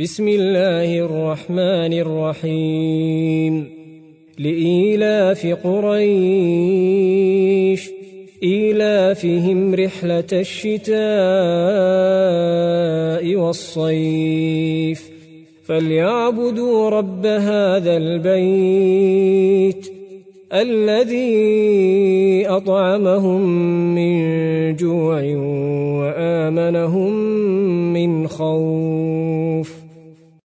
بسم الله الرحمن الرحيم لإيلاف قريش إيلافهم رحلة الشتاء والصيف فليعبدوا رب هذا البيت الذي أطعمهم من جوع وآمنهم من خوف.